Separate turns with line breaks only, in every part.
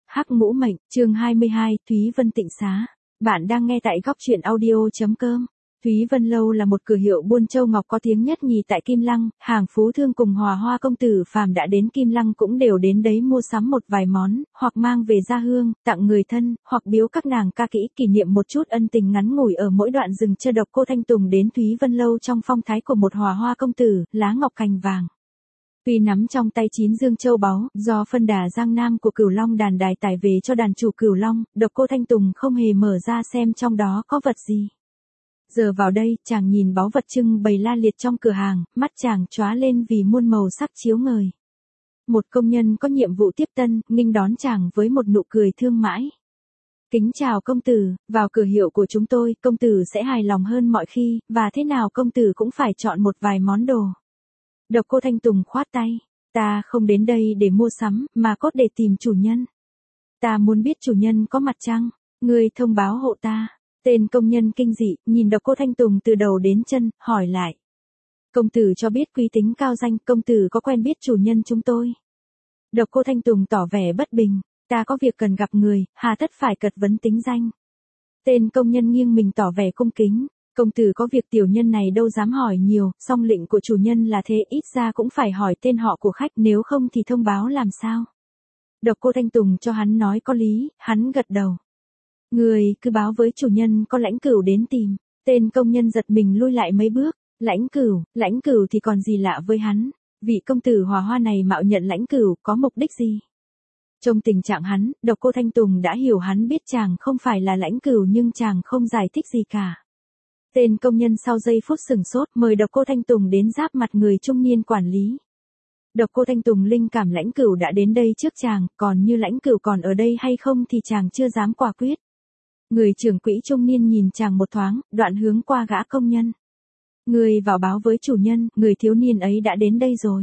Hắc Ngũ Mệnh, chương 22, Thúy Vân Tịnh Xá. Bạn đang nghe tại góc truyện audio.com. Thúy Vân Lâu là một cửa hiệu buôn châu ngọc có tiếng nhất nhì tại Kim Lăng, hàng phú thương cùng Hòa Hoa công tử phàm đã đến Kim Lăng cũng đều đến đấy mua sắm một vài món, hoặc mang về gia hương, tặng người thân, hoặc biếu các nàng ca kỹ kỷ niệm một chút ân tình ngắn ngủi ở mỗi đoạn rừng Chơ Độc Cô Thanh Tùng đến Thúy Vân Lâu trong phong thái của một Hòa Hoa công tử, lá ngọc cành vàng. Tuy nắm trong tay 9 dương châu báu, do phân đà Giang Nam của Cửu Long đàn đài tải về cho đàn chủ Cửu Long, Độc Cô Thanh Tùng không hề mở ra xem trong đó có vật gì. Giờ vào đây, chàng nhìn báu vật trưng bày la liệt trong cửa hàng, mắt chàng chóa lên vì muôn màu sắc chiếu ngời. Một công nhân có nhiệm vụ tiếp tân, nghênh đón chàng với một nụ cười thương mãi. Kính chào công tử, vào cửa hiệu của chúng tôi, công tử sẽ hài lòng hơn mọi khi, và thế nào công tử cũng phải chọn một vài món đồ. Độc Cô Thanh Tùng khoát tay, ta không đến đây để mua sắm, mà cốt để tìm chủ nhân. Ta muốn biết chủ nhân có mặt chăng, ngươi thông báo hộ ta. Tên công nhân kinh dị, nhìn Độc Cô Thanh Tùng từ đầu đến chân, hỏi lại. Công tử cho biết quý tính cao danh, công tử có quen biết chủ nhân chúng tôi. Độc Cô Thanh Tùng tỏ vẻ bất bình, ta có việc cần gặp người, hà tất phải cật vấn tính danh. Tên công nhân nghiêng mình tỏ vẻ cung kính. Công tử có việc tiểu nhân này đâu dám hỏi nhiều, song lệnh của chủ nhân là thế, ít ra cũng phải hỏi tên họ của khách, nếu không thì thông báo làm sao. Độc Cô Thanh Tùng cho hắn nói có lý, hắn gật đầu. Người cứ báo với chủ nhân có Lãnh Cửu đến tìm. Tên công nhân giật mình lui lại mấy bước. Lãnh Cửu thì còn gì lạ với hắn. Vị công tử Hòa Hoa này mạo nhận Lãnh Cửu có mục đích gì? Trong tình trạng hắn, Độc Cô Thanh Tùng đã hiểu hắn biết chàng không phải là Lãnh Cửu nhưng chàng không giải thích gì cả. Tên công nhân sau giây phút sửng sốt mời Độc Cô Thanh Tùng đến giáp mặt người trung niên quản lý. Độc Cô Thanh Tùng linh cảm Lãnh Cửu đã đến đây trước chàng, còn như Lãnh Cửu còn ở đây hay không thì chàng chưa dám quả quyết. Người trưởng quỹ trung niên nhìn chàng một thoáng, đoạn hướng qua gã công nhân. Người vào báo với chủ nhân, người thiếu niên ấy đã đến đây rồi.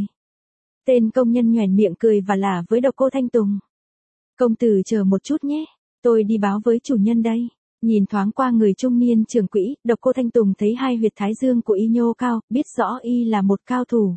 Tên công nhân nhoẻn miệng cười và lả với Độc Cô Thanh Tùng. Công tử chờ một chút nhé, tôi đi báo với chủ nhân đây. Nhìn thoáng qua người trung niên trưởng quỹ, Độc Cô Thanh Tùng thấy hai huyệt thái dương của y nhô cao, biết rõ y là một cao thủ.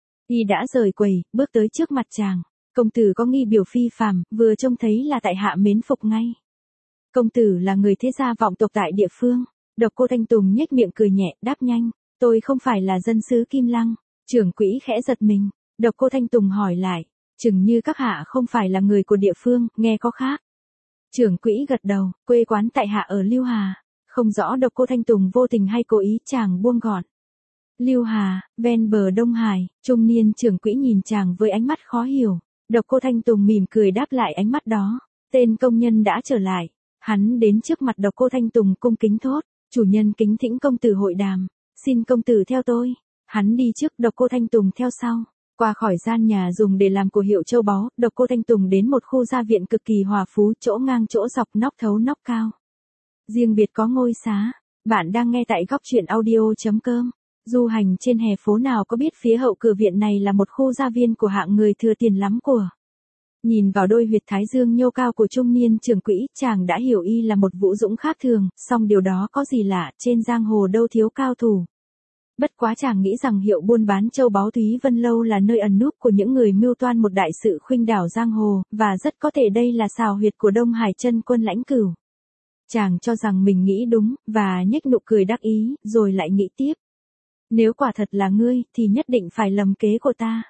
Y đã rời quầy, bước tới trước mặt chàng. Công tử có nghi biểu phi phàm, vừa trông thấy là tại hạ mến phục ngay. Công tử là người thế gia vọng tộc tại địa phương. Độc Cô Thanh Tùng nhếch miệng cười nhẹ, đáp nhanh. Tôi không phải là dân xứ Kim Lăng. Trưởng quỹ khẽ giật mình. Độc Cô Thanh Tùng hỏi lại. Chừng như các hạ không phải là người của địa phương, nghe có khác. Trưởng quỹ gật đầu, quê quán tại hạ ở Lưu Hà. Không rõ Độc Cô Thanh Tùng vô tình hay cố ý chàng buông gọn. Lưu Hà, ven bờ Đông Hải, trung niên trưởng quỹ nhìn chàng với ánh mắt khó hiểu. Độc Cô Thanh Tùng mỉm cười đáp lại ánh mắt đó. Tên công nhân đã trở lại. Hắn đến trước mặt Độc Cô Thanh Tùng cung kính thốt. Chủ nhân kính thỉnh công tử hội đàm. Xin công tử theo tôi. Hắn đi trước, Độc Cô Thanh Tùng theo sau. Qua khỏi gian nhà dùng để làm của hiệu châu báu, Độc Cô Thanh Tùng đến một khu gia viện cực kỳ hòa phú, chỗ ngang chỗ dọc, nóc thấu nóc cao. Riêng biệt có ngôi xá. Bạn đang nghe tại góc truyện audio.com. Du hành trên hè phố nào có biết phía hậu cửa viện này là một khu gia viên của hạng người thừa tiền lắm của. Nhìn vào đôi huyệt thái dương nhô cao của trung niên trưởng quỹ, chàng đã hiểu y là một vũ dũng khác thường, song điều đó có gì lạ, trên giang hồ đâu thiếu cao thủ. Bất quá chàng nghĩ rằng hiệu buôn bán châu báu Thúy Vân Lâu là nơi ẩn núp của những người mưu toan một đại sự khuynh đảo giang hồ, và rất có thể đây là xào huyệt của Đông Hải chân quân Lãnh Cửu. Chàng cho rằng mình nghĩ đúng, và nhếch nụ cười đắc ý, rồi lại nghĩ tiếp. Nếu quả thật là ngươi, thì nhất định phải lầm kế của ta.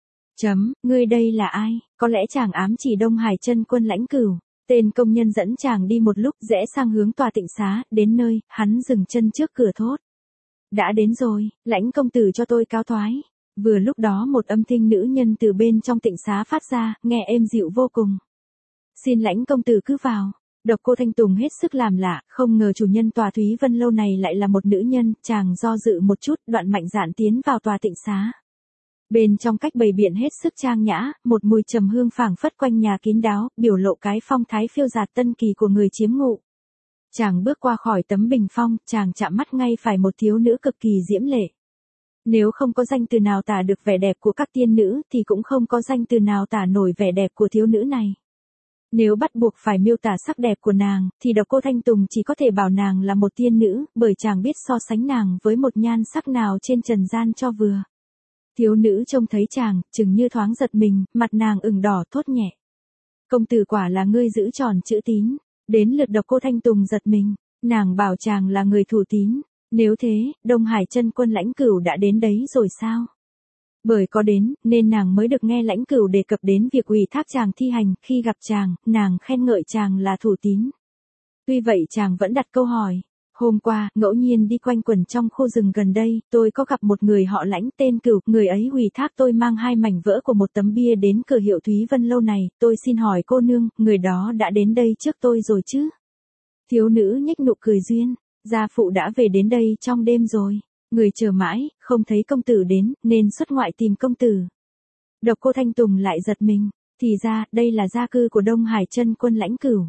Ngươi đây là ai? Có lẽ chàng ám chỉ Đông Hải chân quân Lãnh Cửu. Tên công nhân dẫn chàng đi một lúc rẽ sang hướng tòa tịnh xá, đến nơi, hắn dừng chân trước cửa thốt. Đã đến rồi, Lãnh công tử cho tôi cáo thoái. Vừa lúc đó một âm thanh nữ nhân từ bên trong tịnh xá phát ra, nghe êm dịu vô cùng. Xin Lãnh công tử cứ vào. Độc Cô Thanh Tùng hết sức làm lạ, không ngờ chủ nhân tòa Thúy Vân Lâu này lại là một nữ nhân, chàng do dự một chút, đoạn mạnh dạn tiến vào tòa tịnh xá. Bên trong cách bày biện hết sức trang nhã, một mùi trầm hương phảng phất quanh nhà kín đáo, biểu lộ cái phong thái phiêu dạt tân kỳ của người chiếm ngụ. Chàng bước qua khỏi tấm bình phong, chàng chạm mắt ngay phải một thiếu nữ cực kỳ diễm lệ. Nếu không có danh từ nào tả được vẻ đẹp của các tiên nữ, thì cũng không có danh từ nào tả nổi vẻ đẹp của thiếu nữ này. Nếu bắt buộc phải miêu tả sắc đẹp của nàng, thì Độc Cô Thanh Tùng chỉ có thể bảo nàng là một tiên nữ, bởi chàng biết so sánh nàng với một nhan sắc nào trên trần gian cho vừa. Thiếu nữ trông thấy chàng, chừng như thoáng giật mình, mặt nàng ửng đỏ thốt nhẹ. Công tử quả là ngươi giữ tròn chữ tín. Đến lượt Độc Cô Thanh Tùng giật mình, nàng bảo chàng là người thủ tín. Nếu thế, Đông Hải Chân Quân Lãnh Cửu đã đến đấy rồi sao? Bởi có đến, nên nàng mới được nghe Lãnh Cửu đề cập đến việc ủy thác chàng thi hành, khi gặp chàng, nàng khen ngợi chàng là thủ tín. Tuy vậy chàng vẫn đặt câu hỏi. Hôm qua, ngẫu nhiên đi quanh quẩn trong khu rừng gần đây, tôi có gặp một người họ Lãnh tên Cửu, người ấy ủy thác tôi mang 2 mảnh vỡ của một tấm bia đến cửa hiệu Thúy Vân Lâu này, tôi xin hỏi cô nương, người đó đã đến đây trước tôi rồi chứ? Thiếu nữ nhếch nụ cười duyên, gia phụ đã về đến đây trong đêm rồi, người chờ mãi, không thấy công tử đến, nên xuất ngoại tìm công tử. Độc Cô Thanh Tùng lại giật mình, thì ra, đây là gia cư của Đông Hải Chân Quân Lãnh Cửu.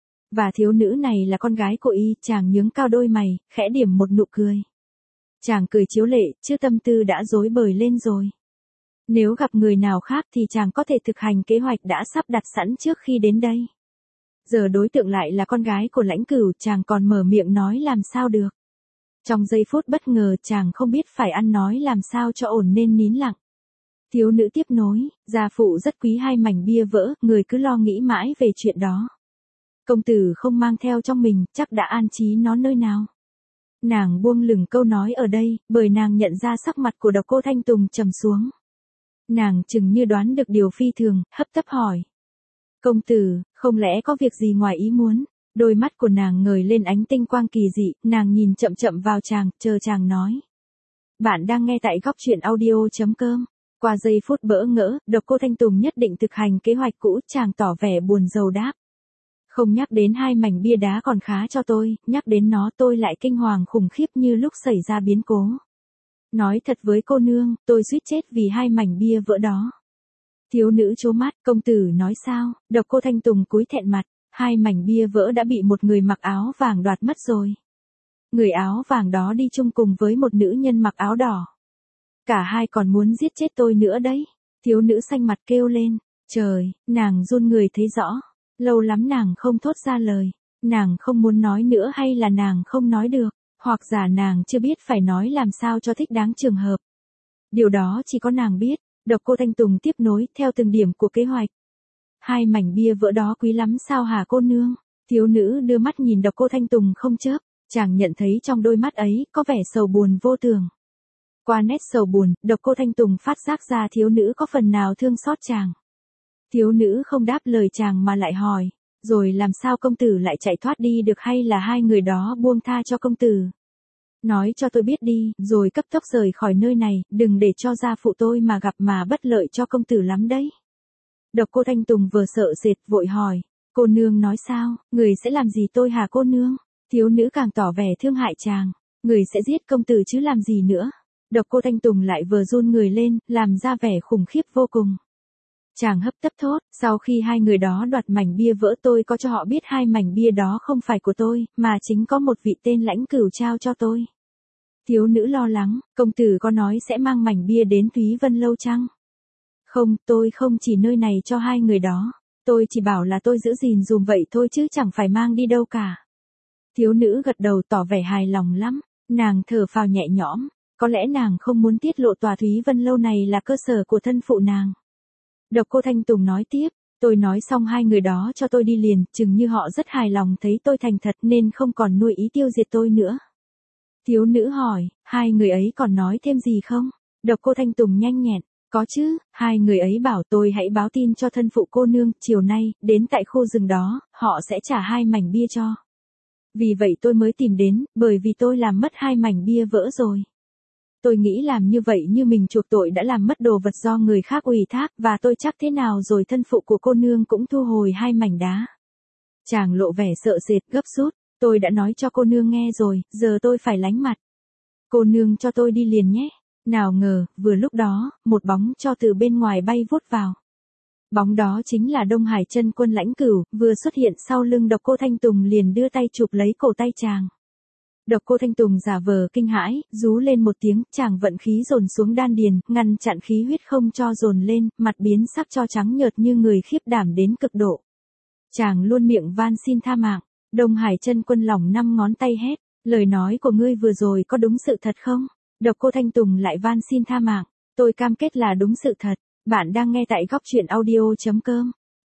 Và thiếu nữ này là con gái của y, chàng nhướng cao đôi mày, khẽ điểm một nụ cười. Chàng cười chiếu lệ, chứ tâm tư đã rối bời lên rồi. Nếu gặp người nào khác thì chàng có thể thực hành kế hoạch đã sắp đặt sẵn trước khi đến đây. Giờ đối tượng lại là con gái của Lãnh Cửu, chàng còn mở miệng nói làm sao được. Trong giây phút bất ngờ chàng không biết phải ăn nói làm sao cho ổn nên nín lặng. Thiếu nữ tiếp nối, gia phụ rất quý 2 mảnh bia vỡ, người cứ lo nghĩ mãi về chuyện đó. Công tử không mang theo trong mình, chắc đã an trí nó nơi nào. Nàng buông lửng câu nói ở đây, bởi nàng nhận ra sắc mặt của Độc Cô Thanh Tùng trầm xuống. Nàng chừng như đoán được điều phi thường, hấp tấp hỏi. Công tử, không lẽ có việc gì ngoài ý muốn? Đôi mắt của nàng ngời lên ánh tinh quang kỳ dị, nàng nhìn chậm chậm vào chàng, chờ chàng nói. Bạn đang nghe tại góc truyện audio.com. Qua giây phút bỡ ngỡ, Độc Cô Thanh Tùng nhất định thực hành kế hoạch cũ, chàng tỏ vẻ buồn rầu đáp. Không nhắc đến 2 mảnh bia đá còn khá cho tôi, nhắc đến nó tôi lại kinh hoàng khủng khiếp như lúc xảy ra biến cố. Nói thật với cô nương, tôi suýt chết vì 2 mảnh bia vỡ đó. Thiếu nữ trố mắt, công tử nói sao? Độc Cô Thanh Tùng cúi thẹn mặt, 2 mảnh bia vỡ đã bị một người mặc áo vàng đoạt mất rồi. Người áo vàng đó đi chung cùng với một nữ nhân mặc áo đỏ. Cả hai còn muốn giết chết tôi nữa đấy. Thiếu nữ xanh mặt kêu lên, trời, nàng run người thấy rõ. Lâu lắm nàng không thốt ra lời, nàng không muốn nói nữa hay là nàng không nói được, hoặc giả nàng chưa biết phải nói làm sao cho thích đáng trường hợp. Điều đó chỉ có nàng biết. Độc Cô Thanh Tùng tiếp nối theo từng điểm của kế hoạch. 2 mảnh bia vỡ đó quý lắm sao hả cô nương? Thiếu nữ đưa mắt nhìn Độc Cô Thanh Tùng không chớp, chàng nhận thấy trong đôi mắt ấy có vẻ sầu buồn vô tường. Qua nét sầu buồn, Độc Cô Thanh Tùng phát giác ra thiếu nữ có phần nào thương xót chàng. Thiếu nữ không đáp lời chàng mà lại hỏi, rồi làm sao công tử lại chạy thoát đi được hay là 2 người đó buông tha cho công tử? Nói cho tôi biết đi, rồi cấp tốc rời khỏi nơi này, đừng để cho gia phụ tôi mà gặp mà bất lợi cho công tử lắm đấy. Độc Cô Thanh Tùng vừa sợ sệt vội hỏi, cô nương nói sao, người sẽ làm gì tôi hả cô nương? Thiếu nữ càng tỏ vẻ thương hại chàng, người sẽ giết công tử chứ làm gì nữa. Độc Cô Thanh Tùng lại vừa run người lên, làm ra vẻ khủng khiếp vô cùng. Chàng hấp tấp thốt, sau khi 2 người đó đoạt mảnh bia vỡ tôi có cho họ biết 2 mảnh bia đó không phải của tôi, mà chính có một vị tên Lãnh Cửu trao cho tôi. Thiếu nữ lo lắng, công tử có nói sẽ mang mảnh bia đến Thúy Vân Lâu chăng? Không, tôi không chỉ nơi này cho 2 người đó, tôi chỉ bảo là tôi giữ gìn dùm vậy thôi chứ chẳng phải mang đi đâu cả. Thiếu nữ gật đầu tỏ vẻ hài lòng lắm, nàng thở phào nhẹ nhõm, có lẽ nàng không muốn tiết lộ tòa Thúy Vân Lâu này là cơ sở của thân phụ nàng. Độc Cô Thanh Tùng nói tiếp, tôi nói xong 2 người đó cho tôi đi liền, chừng như họ rất hài lòng thấy tôi thành thật nên không còn nuôi ý tiêu diệt tôi nữa. Thiếu nữ hỏi, 2 người ấy còn nói thêm gì không? Độc Cô Thanh Tùng nhanh nhẹn, có chứ, 2 người ấy bảo tôi hãy báo tin cho thân phụ cô nương, chiều nay, đến tại khu rừng đó, họ sẽ trả 2 mảnh bia cho. Vì vậy tôi mới tìm đến, bởi vì tôi làm mất 2 mảnh bia vỡ rồi. Tôi nghĩ làm như vậy như mình chuộc tội đã làm mất đồ vật do người khác ủy thác, và tôi chắc thế nào rồi thân phụ của cô nương cũng thu hồi 2 mảnh đá. Chàng lộ vẻ sợ sệt gấp rút, tôi đã nói cho cô nương nghe rồi, giờ tôi phải lánh mặt. Cô nương cho tôi đi liền nhé. Nào ngờ, vừa lúc đó, một bóng cho từ bên ngoài bay vút vào. Bóng đó chính là Đông Hải Chân Quân Lãnh Cửu, vừa xuất hiện sau lưng Độc Cô Thanh Tùng liền đưa tay chụp lấy cổ tay chàng. Độc Cô Thanh Tùng giả vờ kinh hãi, rú lên một tiếng, chàng vận khí dồn xuống đan điền, ngăn chặn khí huyết không cho dồn lên, mặt biến sắc cho trắng nhợt như người khiếp đảm đến cực độ. Chàng luôn miệng van xin tha mạng. Đông Hải Chân Quân lỏng 5 ngón tay hét, lời nói của ngươi vừa rồi có đúng sự thật không? Độc Cô Thanh Tùng lại van xin tha mạng, tôi cam kết là đúng sự thật. Bạn đang nghe tại góc truyện audio.com.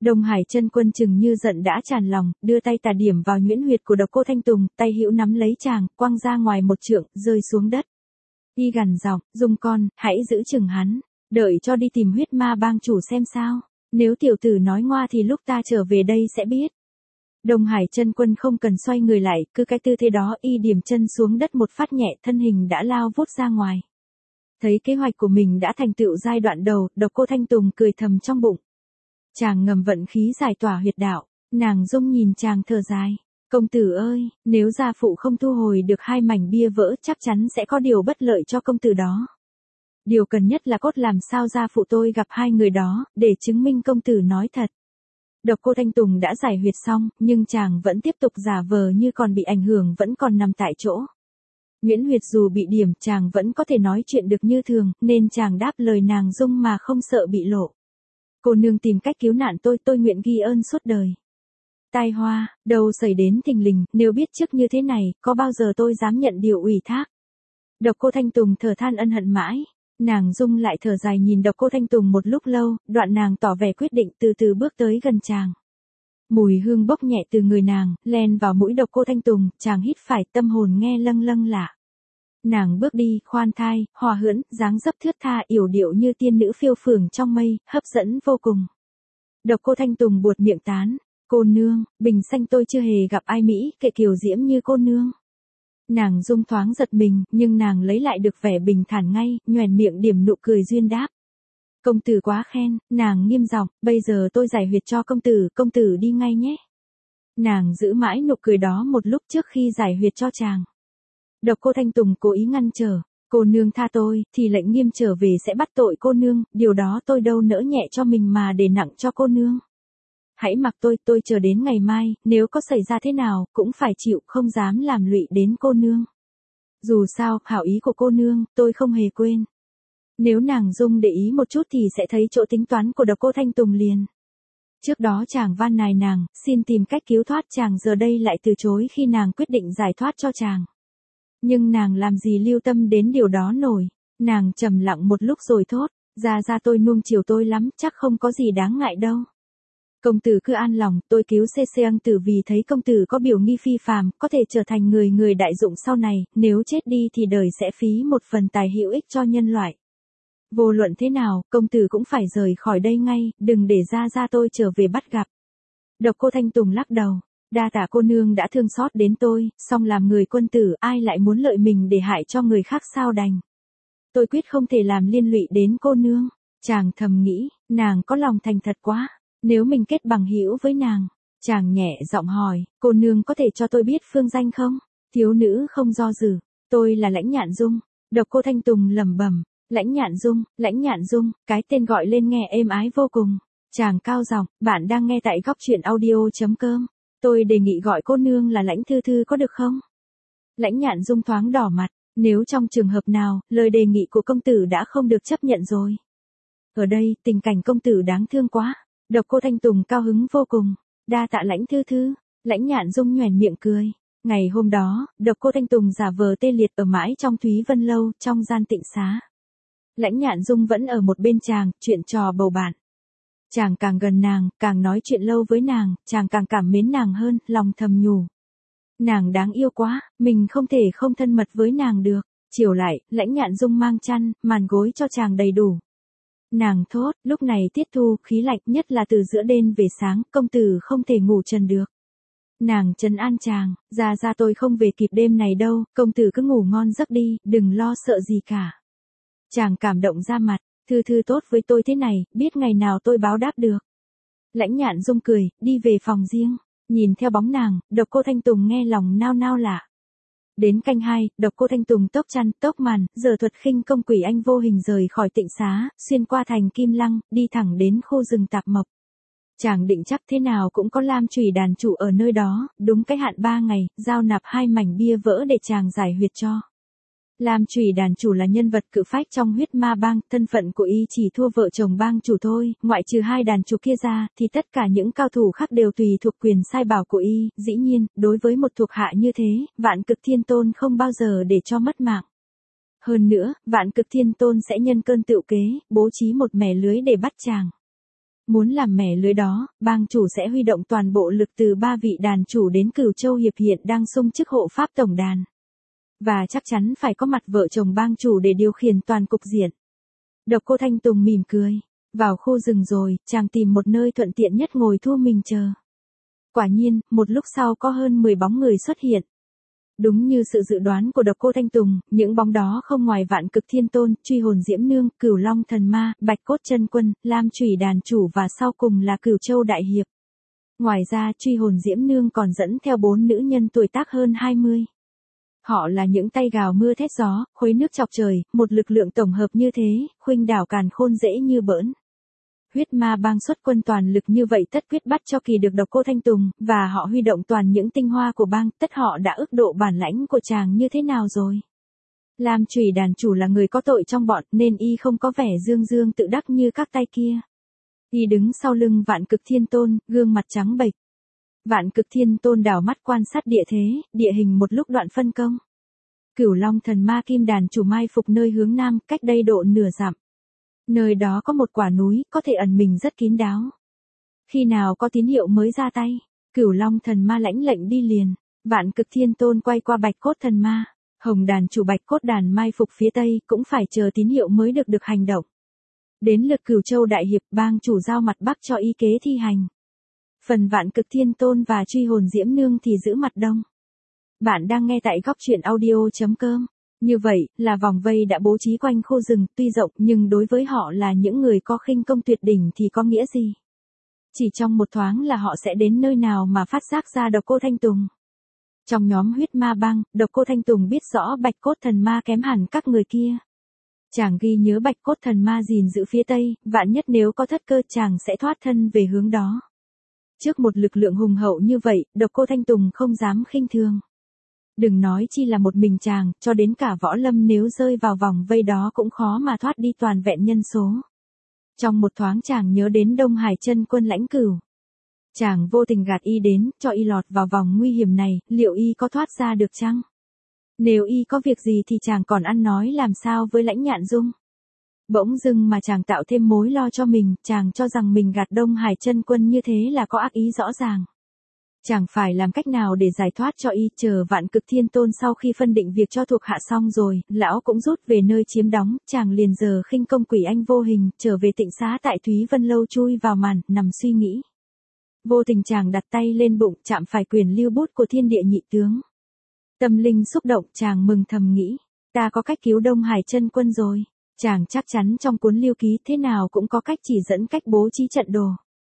Đông Hải Chân Quân chừng như giận đã tràn lòng, đưa tay tà điểm vào nhuyễn huyệt của Độc Cô Thanh Tùng, tay hữu nắm lấy chàng, quăng ra ngoài một trượng, rơi xuống đất. Y gằn giọng, Dung con, hãy giữ chừng hắn, đợi cho đi tìm huyết ma bang chủ xem sao. Nếu tiểu tử nói ngoa thì lúc ta trở về đây sẽ biết. Đông Hải Chân Quân không cần xoay người lại, cứ cái tư thế đó y điểm chân xuống đất một phát nhẹ, thân hình đã lao vút ra ngoài. Thấy kế hoạch của mình đã thành tựu giai đoạn đầu, Độc Cô Thanh Tùng cười thầm trong bụng. Chàng ngầm vận khí giải tỏa huyệt đạo, nàng Dung nhìn chàng thở dài. Công tử ơi, nếu gia phụ không thu hồi được 2 mảnh bia vỡ chắc chắn sẽ có điều bất lợi cho công tử đó. Điều cần nhất là cốt làm sao gia phụ tôi gặp 2 người đó, để chứng minh công tử nói thật. Độc Cô Thanh Tùng đã giải huyệt xong, nhưng chàng vẫn tiếp tục giả vờ như còn bị ảnh hưởng, vẫn còn nằm tại chỗ. Nhuyễn huyệt dù bị điểm, chàng vẫn có thể nói chuyện được như thường, nên chàng đáp lời nàng Dung mà không sợ bị lộ. Cô nương tìm cách cứu nạn tôi nguyện ghi ơn suốt đời. Tai hoa, đâu xảy đến thình lình, nếu biết trước như thế này, có bao giờ tôi dám nhận điều ủy thác. Độc Cô Thanh Tùng thở than ân hận mãi. Nàng Dung lại thở dài nhìn Độc Cô Thanh Tùng một lúc lâu, đoạn nàng tỏ vẻ quyết định từ từ bước tới gần chàng. Mùi hương bốc nhẹ từ người nàng, len vào mũi Độc Cô Thanh Tùng, chàng hít phải, tâm hồn nghe lâng lâng lạ. Nàng bước đi, khoan thai, hòa hưỡng, dáng dấp thướt tha, yểu điệu như tiên nữ phiêu phường trong mây, hấp dẫn vô cùng. Độc Cô Thanh Tùng buột miệng tán, cô nương, bình sanh tôi chưa hề gặp ai mỹ, kệ kiều diễm như cô nương. Nàng Dung thoáng giật mình, nhưng nàng lấy lại được vẻ bình thản ngay, nhoẻn miệng điểm nụ cười duyên đáp. Công tử quá khen, nàng nghiêm giọng, bây giờ tôi giải huyệt cho công tử đi ngay nhé. Nàng giữ mãi nụ cười đó một lúc trước khi giải huyệt cho chàng. Độc Cô Thanh Tùng cố ý ngăn trở, cô nương tha tôi, thì lệnh nghiêm trở về sẽ bắt tội cô nương, điều đó tôi đâu nỡ nhẹ cho mình mà để nặng cho cô nương. Hãy mặc tôi chờ đến ngày mai, nếu có xảy ra thế nào, cũng phải chịu, không dám làm lụy đến cô nương. Dù sao, hảo ý của cô nương, tôi không hề quên. Nếu nàng Dung để ý một chút thì sẽ thấy chỗ tính toán của Độc Cô Thanh Tùng liền. Trước đó chàng van nài nàng, xin tìm cách cứu thoát chàng, giờ đây lại từ chối khi nàng quyết định giải thoát cho chàng. Nhưng nàng làm gì lưu tâm đến điều đó nổi, nàng trầm lặng một lúc rồi thốt, ra tôi nuông chiều tôi lắm, chắc không có gì đáng ngại đâu. Công tử cứ an lòng, tôi cứu Seseang tử vì thấy công tử có biểu nghi phi phàm, có thể trở thành người đại dụng sau này, nếu chết đi thì đời sẽ phí một phần tài hữu ích cho nhân loại. Vô luận thế nào, công tử cũng phải rời khỏi đây ngay, đừng để ra tôi trở về bắt gặp. Độc Cô Thanh Tùng lắc đầu, đa tạ cô nương đã thương xót đến tôi, song làm người quân tử, ai lại muốn lợi mình để hại cho người khác sao đành. Tôi quyết không thể làm liên lụy đến cô nương. Chàng thầm nghĩ, nàng có lòng thành thật quá. Nếu mình kết bằng hữu với nàng, chàng nhẹ giọng hỏi, cô nương có thể cho tôi biết phương danh không? Thiếu nữ không do dự, tôi là Lãnh Nhạn Dung. Độc Cô Thanh Tùng lẩm bẩm, Lãnh Nhạn Dung, cái tên gọi lên nghe êm ái vô cùng. Chàng cao giọng, bạn đang nghe tại góc truyện audio.com. Tôi đề nghị gọi cô nương là Lãnh Thư Thư có được không? Lãnh Nhạn Dung thoáng đỏ mặt, nếu trong trường hợp nào, lời đề nghị của công tử đã không được chấp nhận rồi. Ở đây, tình cảnh công tử đáng thương quá. Độc Cô Thanh Tùng cao hứng vô cùng, đa tạ Lãnh Thư Thư. Lãnh Nhạn Dung nhoẻn miệng cười. Ngày hôm đó, Độc Cô Thanh Tùng giả vờ tê liệt ở mãi trong Thúy Vân Lâu, trong gian tịnh xá. Lãnh Nhạn Dung vẫn ở một bên chàng, chuyện trò bầu bạn. Chàng càng gần nàng, càng nói chuyện lâu với nàng, chàng càng cảm mến nàng hơn, lòng thầm nhủ. Nàng đáng yêu quá, mình không thể không thân mật với nàng được. Chiều lại, Lãnh Nhạn Dung mang chăn, màn gối cho chàng đầy đủ. Nàng thốt, lúc này tiết thu, khí lạnh, nhất là từ giữa đêm về sáng, công tử không thể ngủ trần được. Nàng trấn an chàng, ra tôi không về kịp đêm này đâu, công tử cứ ngủ ngon giấc đi, đừng lo sợ gì cả. Chàng cảm động ra mặt, Thư Thư tốt với tôi thế này, biết ngày nào tôi báo đáp được. Lãnh Nhạn Dung cười, đi về phòng riêng, nhìn theo bóng nàng, Độc Cô Thanh Tùng nghe lòng nao nao lạ. Đến canh 2, Độc Cô Thanh Tùng tốc chăn, tốc màn, giờ thuật khinh công quỷ anh vô hình rời khỏi tịnh xá, xuyên qua thành Kim Lăng, đi thẳng đến khu rừng tạp mộc. Chàng định chắc thế nào cũng có Lam Chủy đàn chủ ở nơi đó, đúng cái hạn 3 ngày, giao nạp 2 mảnh bia vỡ để chàng giải huyệt cho. Lam Chủy đàn chủ là nhân vật cự phách trong huyết ma bang, thân phận của y chỉ thua vợ chồng bang chủ thôi, ngoại trừ 2 đàn chủ kia ra, thì tất cả những cao thủ khác đều tùy thuộc quyền sai bảo của y, dĩ nhiên, đối với một thuộc hạ như thế, Vạn Cực Thiên Tôn không bao giờ để cho mất mạng. Hơn nữa, Vạn Cực Thiên Tôn sẽ nhân cơn tựu kế, bố trí một mẻ lưới để bắt chàng. Muốn làm mẻ lưới đó, bang chủ sẽ huy động toàn bộ lực từ 3 vị đàn chủ đến Cửu Châu Hiệp hiện đang xung chức hộ pháp tổng đàn. Và chắc chắn phải có mặt vợ chồng bang chủ để điều khiển toàn cục diện. Độc Cô Thanh Tùng mỉm cười. Vào khu rừng rồi, chàng tìm một nơi thuận tiện nhất ngồi thu mình chờ. Quả nhiên, một lúc sau có hơn 10 bóng người xuất hiện. Đúng như sự dự đoán của Độc Cô Thanh Tùng, những bóng đó không ngoài Vạn Cực Thiên Tôn, Truy Hồn Diễm Nương, Cửu Long Thần Ma, Bạch Cốt Chân Quân, Lam Chủy đàn chủ và sau cùng là Cửu Châu Đại Hiệp. Ngoài ra Truy Hồn Diễm Nương còn dẫn theo 4 nữ nhân tuổi tác hơn 20. Họ là những tay gào mưa thét gió, khuấy nước chọc trời, một lực lượng tổng hợp như thế, khuynh đảo càn khôn dễ như bỡn. Huyết Ma bang xuất quân toàn lực như vậy tất quyết bắt cho kỳ được Độc Cô Thanh Tùng, và họ huy động toàn những tinh hoa của bang, tất họ đã ước độ bản lãnh của chàng như thế nào rồi. Lam Chủy đàn chủ là người có tội trong bọn, nên y không có vẻ dương dương tự đắc như các tay kia. Y đứng sau lưng Vạn Cực Thiên Tôn, gương mặt trắng bệch. Vạn Cực Thiên Tôn đảo mắt quan sát địa thế, địa hình một lúc đoạn phân công. Cửu Long Thần Ma Kim đàn chủ mai phục nơi hướng nam, cách đây độ nửa dặm. Nơi đó có một quả núi, có thể ẩn mình rất kín đáo. Khi nào có tín hiệu mới ra tay, Cửu Long Thần Ma lãnh lệnh đi liền. Vạn Cực Thiên Tôn quay qua Bạch Cốt Thần Ma. Hồng đàn chủ Bạch Cốt đàn mai phục phía tây, cũng phải chờ tín hiệu mới được hành động. Đến lượt Cửu Châu Đại Hiệp, bang chủ giao mặt bắc cho y kế thi hành. Phần Vạn Cực Thiên Tôn và Truy Hồn Diễm Nương thì giữ mặt đông. Bạn đang nghe tại góc truyện audio.com. Như vậy, là vòng vây đã bố trí quanh khu rừng, tuy rộng nhưng đối với họ là những người có khinh công tuyệt đỉnh thì có nghĩa gì? Chỉ trong một thoáng là họ sẽ đến nơi nào mà phát giác ra Độc Cô Thanh Tùng. Trong nhóm Huyết Ma bang, Độc Cô Thanh Tùng biết rõ Bạch Cốt Thần Ma kém hẳn các người kia. Chàng ghi nhớ Bạch Cốt Thần Ma gìn giữ phía tây, vạn nhất nếu có thất cơ chàng sẽ thoát thân về hướng đó. Trước một lực lượng hùng hậu như vậy, Độc Cô Thanh Tùng không dám khinh thường. Đừng nói chi là một mình chàng, cho đến cả võ lâm nếu rơi vào vòng vây đó cũng khó mà thoát đi toàn vẹn nhân số. Trong một thoáng chàng nhớ đến Đông Hải Chân Quân Lãnh Cửu. Chàng vô tình gạt y đến, cho y lọt vào vòng nguy hiểm này, liệu y có thoát ra được chăng? Nếu y có việc gì thì chàng còn ăn nói làm sao với Lãnh Nhạn Dung? Bỗng dưng mà chàng tạo thêm mối lo cho mình, chàng cho rằng mình gạt Đông Hải Chân Quân như thế là có ác ý rõ ràng. Chàng phải làm cách nào để giải thoát cho y, chờ Vạn Cực Thiên Tôn sau khi phân định việc cho thuộc hạ xong rồi, lão cũng rút về nơi chiếm đóng, chàng liền giờ khinh công quỷ anh vô hình, trở về tịnh xá tại Thúy Vân Lâu chui vào màn, nằm suy nghĩ. Vô tình chàng đặt tay lên bụng, chạm phải quyền lưu bút của Thiên Địa Nhị Tướng. Tâm linh xúc động, chàng mừng thầm nghĩ, ta có cách cứu Đông Hải Chân Quân rồi. Chàng chắc chắn trong cuốn lưu ký thế nào cũng có cách chỉ dẫn cách bố trí trận đồ.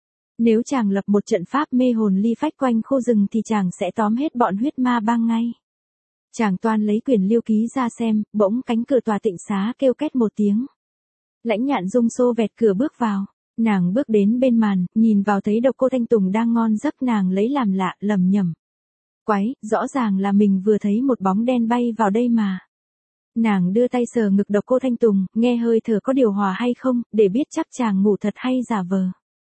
Nếu chàng lập một trận pháp mê hồn ly phách quanh khu rừng thì chàng sẽ tóm hết bọn Huyết Ma bang ngay. Chàng toan lấy quyển lưu ký ra xem, bỗng cánh cửa tòa tịnh xá kêu két một tiếng. Lãnh Nhạn Dung xô vẹt cửa bước vào. Nàng bước đến bên màn, nhìn vào thấy Độc Cô Thanh Tùng đang ngon giấc, nàng lấy làm lạ, lẩm nhẩm. Quái, rõ ràng là mình vừa thấy một bóng đen bay vào đây mà. Nàng đưa tay sờ ngực Độc Cô Thanh Tùng, nghe hơi thở có điều hòa hay không, để biết chắc chàng ngủ thật hay giả vờ.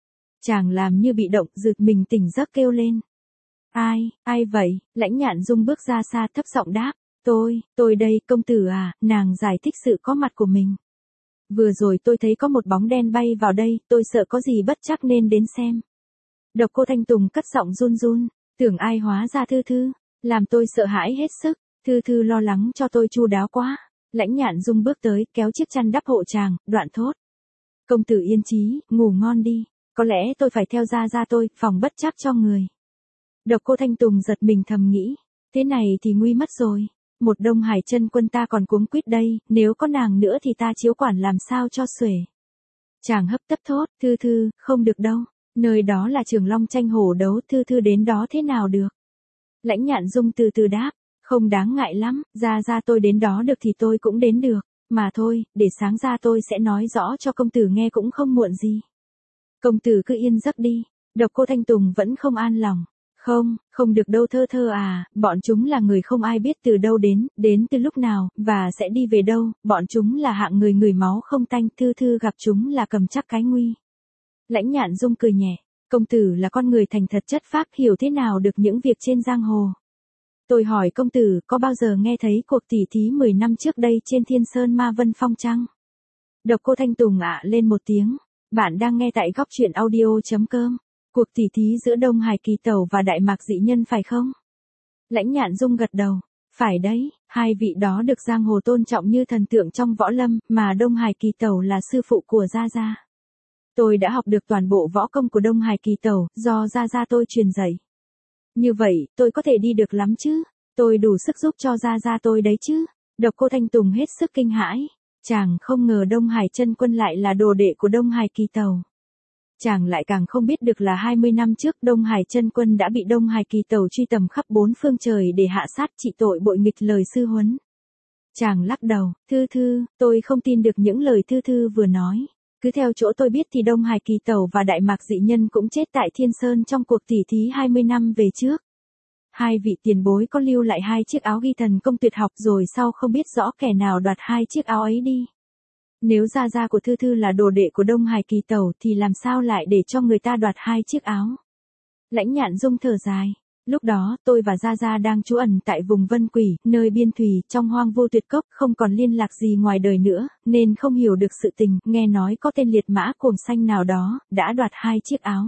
Chàng làm như bị động, giật mình tỉnh giấc kêu lên. Ai vậy? Lãnh Nhạn Dung bước ra xa thấp giọng đáp. Tôi đây, công tử à, nàng giải thích sự có mặt của mình. Vừa rồi tôi thấy có một bóng đen bay vào đây, tôi sợ có gì bất trắc nên đến xem. Độc Cô Thanh Tùng cất giọng run run, tưởng ai hóa ra Thư Thư, làm tôi sợ hãi hết sức, Thư Thư lo lắng cho tôi chu đáo quá. Lãnh Nhạn Dung bước tới, kéo chiếc chăn đắp hộ chàng, đoạn thốt. Công tử yên chí, ngủ ngon đi, có lẽ tôi phải theo ra tôi, phòng bất trắc cho người. Độc Cô Thanh Tùng giật mình thầm nghĩ, thế này thì nguy mất rồi. Một Đông Hải Chân Quân ta còn cuống quýt đây, nếu có nàng nữa thì ta chiếu quản làm sao cho xuể. Chàng hấp tấp thốt, Thư Thư, không được đâu, nơi đó là Trường Long tranh hổ đấu, Thư Thư đến đó thế nào được. Lãnh Nhạn Dung từ từ đáp, không đáng ngại lắm, ra tôi đến đó được thì tôi cũng đến được, mà thôi, để sáng ra tôi sẽ nói rõ cho công tử nghe cũng không muộn gì. Công tử cứ yên giấc đi. Độc Cô Thanh Tùng vẫn không an lòng. Không được đâu Thơ Thơ à, bọn chúng là người không ai biết từ đâu đến từ lúc nào, và sẽ đi về đâu, bọn chúng là hạng người ngửi máu không tanh, Thư Thư gặp chúng là cầm chắc cái nguy. Lãnh Nhạn Dung cười nhẹ, công tử là con người thành thật chất phác, hiểu thế nào được những việc trên giang hồ. Tôi hỏi công tử có bao giờ nghe thấy cuộc tỉ thí 10 năm trước đây trên Thiên Sơn Ma Vân Phong chăng? Độc Cô Thanh Tùng ạ lên một tiếng. Bạn đang nghe tại góc chuyện audio.com. Cuộc tỉ thí giữa Đông Hải Kỳ Tẩu và Đại Mạc Dị Nhân phải không? Lãnh Nhạn Dung gật đầu. Phải đấy, hai vị đó được giang hồ tôn trọng như thần tượng trong võ lâm, mà Đông Hải Kỳ Tẩu là sư phụ của Gia Gia. Tôi đã học được toàn bộ võ công của Đông Hải Kỳ Tẩu, do Gia Gia tôi truyền dạy. Như vậy, tôi có thể đi được lắm chứ? Tôi đủ sức giúp cho Gia Gia tôi đấy chứ? Độc Cô Thanh Tùng hết sức kinh hãi. Chàng không ngờ Đông Hải Chân Quân lại là đồ đệ của Đông Hải Kỳ Tẩu. Chàng lại càng không biết được là 20 năm trước Đông Hải Chân Quân đã bị Đông Hải Kỳ Tẩu truy tầm khắp bốn phương trời để hạ sát trị tội bội nghịch lời sư huấn. Chàng lắc đầu, Thư, tôi không tin được những lời Thư vừa nói. Cứ theo chỗ tôi biết thì Đông Hải Kỳ Tẩu và Đại Mạc Dị Nhân cũng chết tại Thiên Sơn trong cuộc tỉ thí 20 năm về trước. Hai vị tiền bối có lưu lại hai chiếc áo ghi thần công tuyệt học rồi sau không biết rõ kẻ nào đoạt hai chiếc áo ấy đi. Nếu Gia Gia của Thư là đồ đệ của Đông Hải Kỳ Tẩu thì làm sao lại để cho người ta đoạt hai chiếc áo? Lãnh Nhạn Dung thở dài. Lúc đó tôi và Gia Gia đang trú ẩn tại vùng Vân Quỷ, nơi biên thủy, trong hoang vô tuyệt cốc, không còn liên lạc gì ngoài đời nữa, nên không hiểu được sự tình, nghe nói có tên liệt mã cuồng xanh nào đó, đã đoạt hai chiếc áo.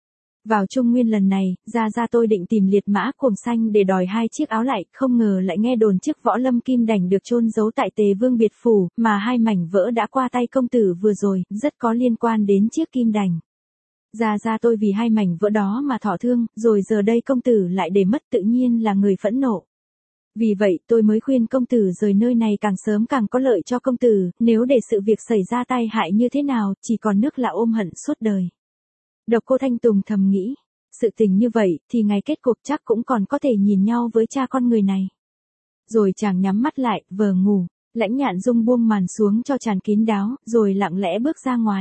Vào Trung Nguyên lần này, Gia Gia tôi định tìm liệt mã cuồng xanh để đòi hai chiếc áo lại, không ngờ lại nghe đồn chiếc võ lâm kim đảnh được chôn giấu tại Tề Vương biệt phủ, mà hai mảnh vỡ đã qua tay công tử vừa rồi, rất có liên quan đến chiếc kim đảnh. Gia Gia tôi vì hai mảnh vỡ đó mà thọ thương, rồi giờ đây công tử lại để mất, tự nhiên là người phẫn nộ. Vì vậy tôi mới khuyên công tử rời nơi này càng sớm càng có lợi cho công tử, nếu để sự việc xảy ra tai hại như thế nào, chỉ còn nước là ôm hận suốt đời. Độc Cô Thanh Tùng thầm nghĩ, sự tình như vậy thì ngày kết cục chắc cũng còn có thể nhìn nhau với cha con người này. Rồi chàng nhắm mắt lại, vờ ngủ. Lãnh Nhạn Dung buông màn xuống cho chàng kín đáo, rồi lặng lẽ bước ra ngoài.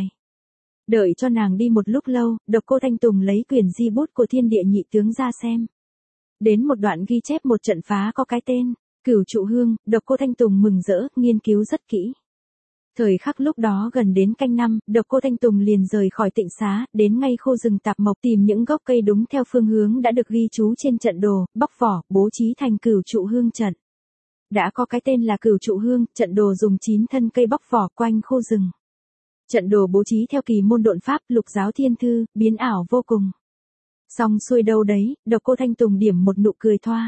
Đợi cho nàng đi một lúc lâu, Độc Cô Thanh Tùng lấy quyển di bút của Thiên Địa Nhị Tướng ra xem. Đến một đoạn ghi chép một trận phá có cái tên Cửu Trụ Hương, Độc Cô Thanh Tùng mừng rỡ, nghiên cứu rất kỹ. Thời khắc lúc đó gần đến canh năm, Độc Cô Thanh Tùng liền rời khỏi Tịnh Xá, đến ngay khu rừng tạp mộc tìm những gốc cây đúng theo phương hướng đã được ghi chú trên trận đồ, bóc vỏ, bố trí thành Cửu Trụ Hương trận. Đã có cái tên là Cửu Trụ Hương, trận đồ dùng 9 thân cây bóc vỏ quanh khu rừng. Trận đồ bố trí theo kỳ môn độn pháp, Lục Giáo Thiên Thư, biến ảo vô cùng. Xong xuôi đâu đấy, Độc Cô Thanh Tùng điểm một nụ cười thoa.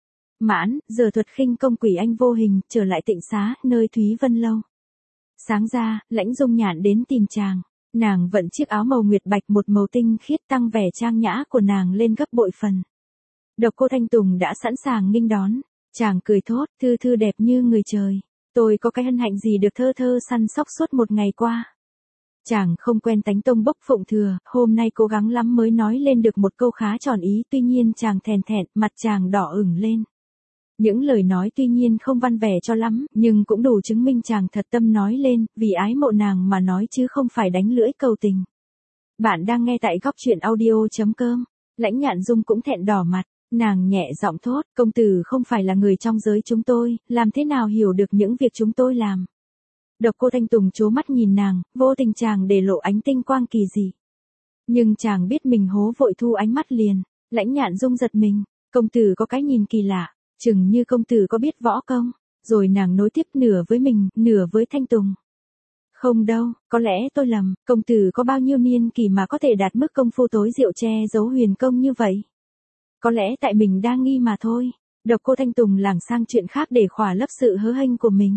Mãn, giờ thuật khinh công quỷ anh vô hình, trở lại Tịnh Xá, nơi Thúy Vân Lâu. Sáng ra, Lãnh Dung Nhạn đến tìm chàng. Nàng vận chiếc áo màu nguyệt bạch một màu tinh khiết tăng vẻ trang nhã của nàng lên gấp bội phần. Độc Cô Thanh Tùng đã sẵn sàng nghênh đón. Chàng cười thốt, Thư đẹp như người trời. Tôi có cái hân hạnh gì được thơ săn sóc suốt một ngày qua. Chàng không quen tánh tông bốc phụng thừa, hôm nay cố gắng lắm mới nói lên được một câu khá tròn ý, tuy nhiên chàng thèn thẹn, mặt chàng đỏ ửng lên. Những lời nói tuy nhiên không văn vẻ cho lắm, nhưng cũng đủ chứng minh chàng thật tâm nói lên, vì ái mộ nàng mà nói chứ không phải đánh lưỡi cầu tình. Bạn đang nghe tại góc chuyện audio.com. Lãnh Nhạn Dung cũng thẹn đỏ mặt, nàng nhẹ giọng thốt, công tử không phải là người trong giới chúng tôi, làm thế nào hiểu được những việc chúng tôi làm. Độc Cô Thanh Tùng trố mắt nhìn nàng, vô tình chàng để lộ ánh tinh quang kỳ dị. Nhưng chàng biết mình hố vội thu ánh mắt liền. Lãnh Nhạn Dung giật mình, công tử có cái nhìn kỳ lạ, chừng như công tử có biết võ công. Rồi nàng nối tiếp, nửa với mình, nửa với Thanh Tùng. Không đâu, có lẽ tôi lầm, công tử có bao nhiêu niên kỳ mà có thể đạt mức công phu tối diệu che giấu huyền công như vậy. Có lẽ tại mình đang nghi mà thôi. Độc Cô Thanh Tùng lảng sang chuyện khác để khỏa lấp sự hớ hênh của mình.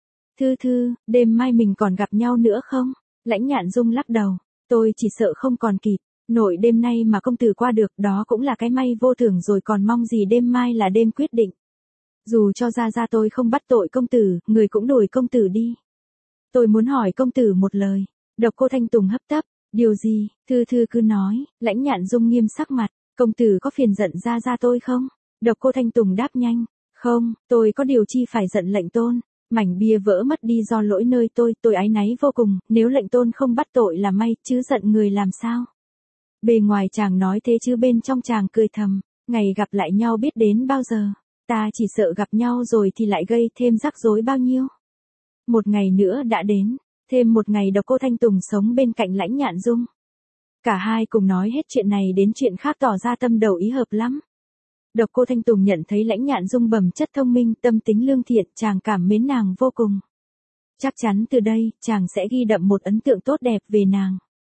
Thư, đêm mai mình còn gặp nhau nữa không? Lãnh Nhạn Dung lắc đầu, tôi chỉ sợ không còn kịp, nội đêm nay mà công tử qua được, đó cũng là cái may vô thưởng rồi, còn mong gì đêm mai là đêm quyết định. Dù cho Gia Gia tôi không bắt tội công tử, người cũng đuổi công tử đi. Tôi muốn hỏi công tử một lời. Độc Cô Thanh Tùng hấp tấp, điều gì? Thư cứ nói. Lãnh Nhạn Dung nghiêm sắc mặt, công tử có phiền giận Gia Gia tôi không? Độc Cô Thanh Tùng đáp nhanh, không, tôi có điều chi phải giận lệnh tôn. Mảnh bia vỡ mất đi do lỗi nơi tôi áy náy vô cùng, nếu lệnh tôn không bắt tội là may, chứ giận người làm sao? Bề ngoài chàng nói thế chứ bên trong chàng cười thầm, ngày gặp lại nhau biết đến bao giờ, ta chỉ sợ gặp nhau rồi thì lại gây thêm rắc rối bao nhiêu. Một ngày nữa đã đến, thêm một ngày Độc Cô Thanh Tùng sống bên cạnh Lãnh Nhạn Dung. Cả hai cùng nói hết chuyện này đến chuyện khác, tỏ ra tâm đầu ý hợp lắm. Độc Cô Thanh Tùng nhận thấy Lãnh Nhạn Dung bẩm chất thông minh, tâm tính lương thiện, chàng cảm mến nàng vô cùng. Chắc chắn từ đây, chàng sẽ ghi đậm một ấn tượng tốt đẹp về nàng.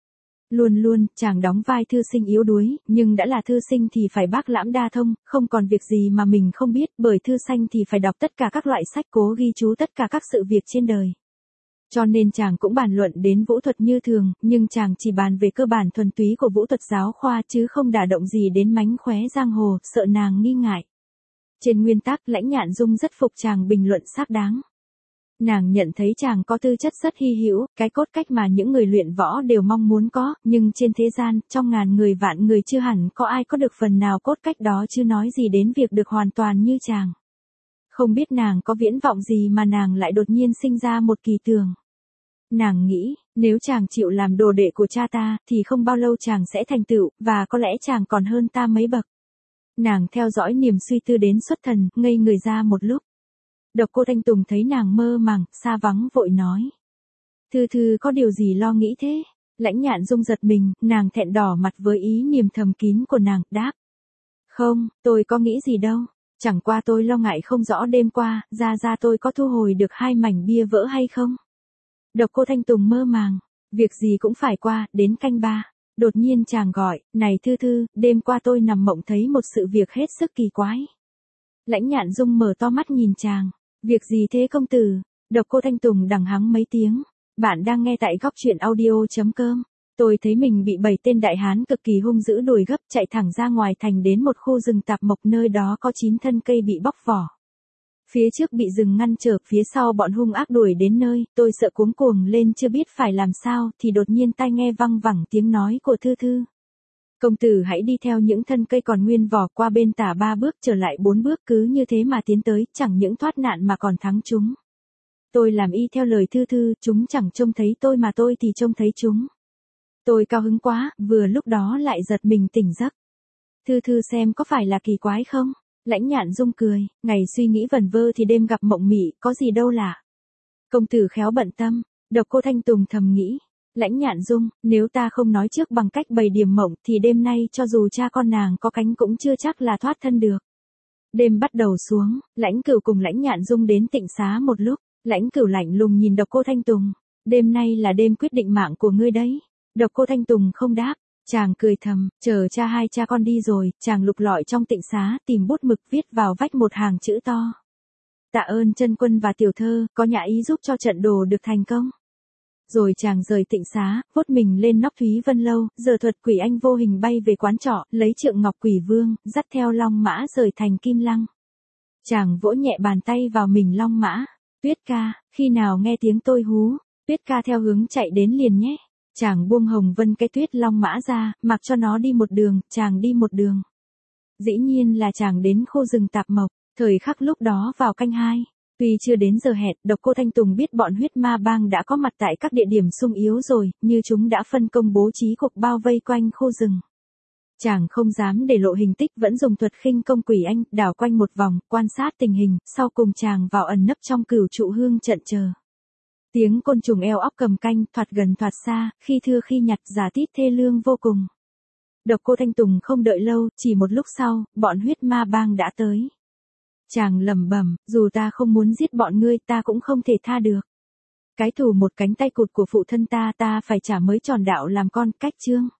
Luôn luôn, chàng đóng vai thư sinh yếu đuối, nhưng đã là thư sinh thì phải bác lãm đa thông, không còn việc gì mà mình không biết, bởi thư sanh thì phải đọc tất cả các loại sách cố ghi chú tất cả các sự việc trên đời. Cho nên chàng cũng bàn luận đến vũ thuật như thường, nhưng chàng chỉ bàn về cơ bản thuần túy của vũ thuật giáo khoa chứ không đả động gì đến mánh khóe giang hồ, sợ nàng nghi ngại. Trên nguyên tắc, Lãnh Nhạn Dung rất phục chàng bình luận xác đáng. Nàng nhận thấy chàng có tư chất rất hy hữu, cái cốt cách mà những người luyện võ đều mong muốn có, nhưng trên thế gian, trong ngàn người vạn người chưa hẳn có ai có được phần nào cốt cách đó chứ nói gì đến việc được hoàn toàn như chàng. Không biết nàng có viễn vọng gì mà nàng lại đột nhiên sinh ra một kỳ tưởng. Nàng nghĩ, nếu chàng chịu làm đồ đệ của cha ta, thì không bao lâu chàng sẽ thành tựu, và có lẽ chàng còn hơn ta mấy bậc. Nàng theo dõi niềm suy tư đến xuất thần, ngây người ra một lúc. Độc Cô Thanh Tùng thấy nàng mơ màng, xa vắng vội nói. Thư thư có điều gì lo nghĩ thế? Lãnh Nhạn Dung giật mình, nàng thẹn đỏ mặt với ý niềm thầm kín của nàng, đáp. Không, tôi có nghĩ gì đâu. Chẳng qua tôi lo ngại không rõ đêm qua, ra tôi có thu hồi được 2 mảnh bia vỡ hay không? Độc Cô Thanh Tùng mơ màng. Việc gì cũng phải qua, đến canh 3. Đột nhiên chàng gọi, này thư thư, đêm qua tôi nằm mộng thấy một sự việc hết sức kỳ quái. Lãnh Nhạn Dung mở to mắt nhìn chàng. Việc gì thế công tử? Độc Cô Thanh Tùng đằng hắng mấy tiếng. Bạn đang nghe tại góc truyện audio.com. Tôi thấy mình bị 7 tên đại hán cực kỳ hung dữ đuổi gấp chạy thẳng ra ngoài thành đến một khu rừng tạp mộc, nơi đó có 9 thân cây bị bóc vỏ. Phía trước bị rừng ngăn trở, phía sau bọn hung ác đuổi đến nơi, tôi sợ cuống cuồng lên chưa biết phải làm sao, thì đột nhiên tai nghe văng vẳng tiếng nói của thư thư. Công tử hãy đi theo những thân cây còn nguyên vỏ qua bên tả 3 bước trở lại 4 bước, cứ như thế mà tiến tới, chẳng những thoát nạn mà còn thắng chúng. Tôi làm y theo lời thư thư, chúng chẳng trông thấy tôi mà tôi thì trông thấy chúng. Tôi cao hứng quá, vừa lúc đó lại giật mình tỉnh giấc. Thư thư xem có phải là kỳ quái không? Lãnh Nhạn Dung cười, ngày suy nghĩ vẩn vơ thì đêm gặp mộng mị, có gì đâu lạ. Công tử khéo bận tâm. Độc Cô Thanh Tùng thầm nghĩ. Lãnh Nhạn Dung, nếu ta không nói trước bằng cách bày điểm mộng thì đêm nay cho dù cha con nàng có cánh cũng chưa chắc là thoát thân được. Đêm bắt đầu xuống, Lãnh Cửu cùng Lãnh Nhạn Dung đến Tịnh Xá một lúc. Lãnh Cửu lạnh lùng nhìn Độc Cô Thanh Tùng. Đêm nay là đêm quyết định mạng của ngươi đấy. Độc Cô Thanh Tùng không đáp. Chàng cười thầm, chờ hai cha con đi rồi, chàng lục lọi trong Tịnh Xá tìm bút mực viết vào vách một hàng chữ to. Tạ ơn chân quân và tiểu thơ, có nhã ý giúp cho trận đồ được thành công. Rồi chàng rời Tịnh Xá, vốt mình lên nóc Thúy Vân Lâu, giờ thuật quỷ anh vô hình bay về quán trọ, lấy trượng ngọc quỷ vương, dắt theo long mã rời thành Kim Lăng. Chàng vỗ nhẹ bàn tay vào mình long mã. Tuyết ca, khi nào nghe tiếng tôi hú, Tuyết ca theo hướng chạy đến liền nhé. Chàng buông Hồng Vân cái Tuyết long mã ra, mặc cho nó đi một đường, chàng đi một đường. Dĩ nhiên là chàng đến khu rừng tạp mộc, thời khắc lúc đó vào canh 2. Tuy chưa đến giờ hẹn, Độc Cô Thanh Tùng biết bọn huyết ma bang đã có mặt tại các địa điểm sung yếu rồi, như chúng đã phân công bố trí cục bao vây quanh khu rừng. Chàng không dám để lộ hình tích, vẫn dùng thuật khinh công quỷ anh, đảo quanh một vòng, quan sát tình hình, sau cùng chàng vào ẩn nấp trong Cửu Trụ Hương trận chờ. Tiếng côn trùng eo óc cầm canh, thoạt gần thoạt xa, khi thưa khi nhặt, giả tít thê lương vô cùng. Độc Cô Thanh Tùng không đợi lâu, chỉ một lúc sau, bọn huyết ma bang đã tới. Chàng lẩm bẩm, dù ta không muốn giết bọn ngươi, ta cũng không thể tha được. Cái thù một cánh tay cụt của phụ thân ta phải trả mới tròn đạo làm con, cách chương.